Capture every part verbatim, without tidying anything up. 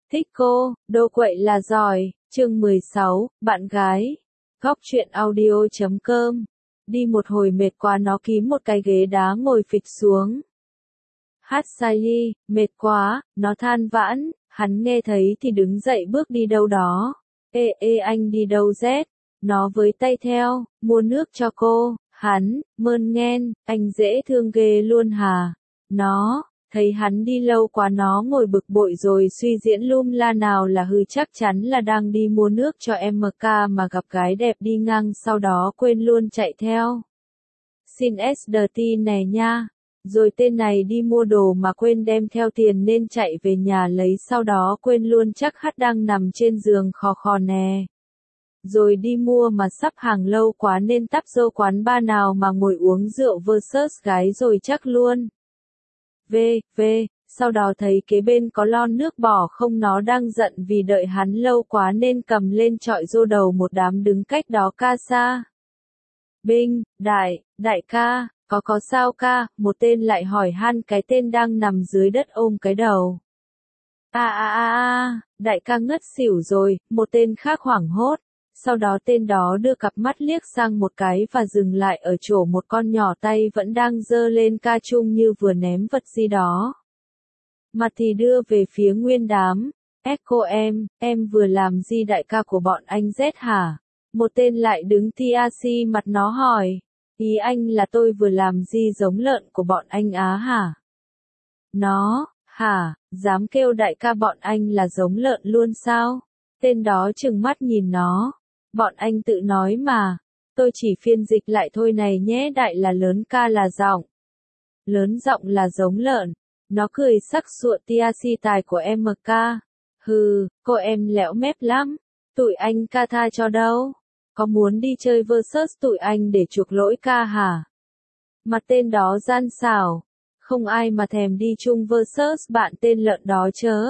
Thích cô, đô quậy là giỏi, chương mười sáu, bạn gái. Góc truyện audio chấm com. Đi một hồi mệt quá nó ký một cái ghế đá ngồi phịch xuống. Hát sai ly, mệt quá, nó than vãn, hắn nghe thấy thì đứng dậy bước đi đâu đó. Ê ê anh đi đâu Z? Nó với tay theo, mua nước cho cô, hắn, mơn nghen, anh dễ thương ghê luôn hả? Nó, thấy hắn đi lâu quá nó ngồi bực bội rồi suy diễn lum la nào là hư chắc chắn là đang đi mua nước cho em ca mà gặp gái đẹp đi ngang sau đó quên luôn chạy theo. Xin ét đê tê nè nha. Rồi tên này đi mua đồ mà quên đem theo tiền nên chạy về nhà lấy sau đó quên luôn chắc hát đang nằm trên giường khò khò nè. Rồi đi mua mà sắp hàng lâu quá nên tắp dô quán ba nào mà ngồi uống rượu versus gái rồi chắc luôn. V, V, sau đó thấy kế bên có lon nước bỏ không nó đang giận vì đợi hắn lâu quá nên cầm lên chọi dô đầu một đám đứng cách đó ca xa. Binh, đại, đại ca, có có sao ca, một tên lại hỏi han cái tên đang nằm dưới đất ôm cái đầu. A a a a, đại ca ngất xỉu rồi, một tên khác hoảng hốt. Sau đó tên đó đưa cặp mắt liếc sang một cái và dừng lại ở chỗ một con nhỏ tay vẫn đang giơ lên ca chung như vừa ném vật gì đó. Mặt thì đưa về phía nguyên đám. Echo em, em vừa làm gì đại ca của bọn anh Z hả? Một tên lại đứng tê a xê mặt nó hỏi. Ý anh là tôi vừa làm gì giống lợn của bọn anh á hả? Nó, hả, dám kêu đại ca bọn anh là giống lợn luôn sao? Tên đó trừng mắt nhìn nó. Bọn anh tự nói mà, tôi chỉ phiên dịch lại thôi này nhé, đại là lớn, ca là giọng. Lớn giọng là giống lợn. Nó cười sắc sụa tia si tài của em ca. Hừ, cô em lẽo mép lắm. Tụi anh ca tha cho đâu. Có muốn đi chơi versus tụi anh để chuộc lỗi ca hả? Mặt tên đó gian xảo. Không ai mà thèm đi chung versus bạn tên lợn đó chớ.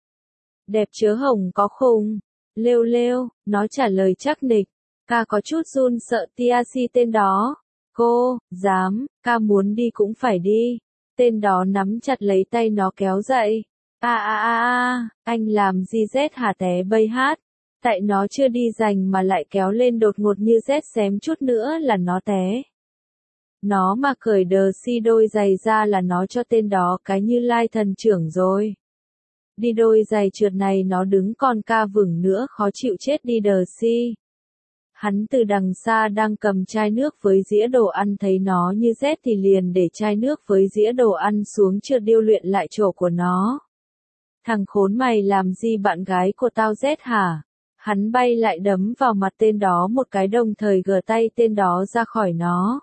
Đẹp chớ hồng có khùng. Lêu lêu, nó trả lời chắc nịch. Ca có chút run sợ tia si tên đó. Cô, dám, ca muốn đi cũng phải đi. Tên đó nắm chặt lấy tay nó kéo dậy. A a a a, anh làm gì Z hả té bay hát. Tại nó chưa đi giành mà lại kéo lên đột ngột như Z xém chút nữa là nó té. Nó mà cởi đờ si đôi giày ra là nó cho tên đó cái như lai thần trưởng rồi. Đi đôi giày trượt này nó đứng còn ca vửng nữa khó chịu chết đi đờ si. Hắn từ đằng xa đang cầm chai nước với dĩa đồ ăn thấy nó như Z thì liền để chai nước với dĩa đồ ăn xuống trượt điêu luyện lại chỗ của nó. Thằng khốn mày làm gì bạn gái của tao Z hả? Hắn bay lại đấm vào mặt tên đó một cái đồng thời gờ tay tên đó ra khỏi nó.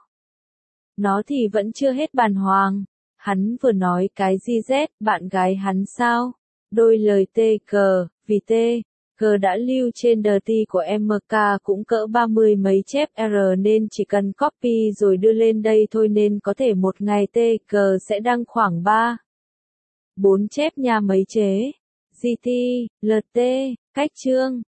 Nó thì vẫn chưa hết bàng hoàng. Hắn vừa nói cái gì Z, bạn gái hắn sao? Đôi lời tê cờ, vì tê cờ đã lưu trên đờ ti của em ca cũng cỡ ba mươi mấy chép R nên chỉ cần copy rồi đưa lên đây thôi nên có thể một ngày tê cờ sẽ đăng khoảng ba bốn chép nha mấy chế. giê tê, lờ tê, cách chương.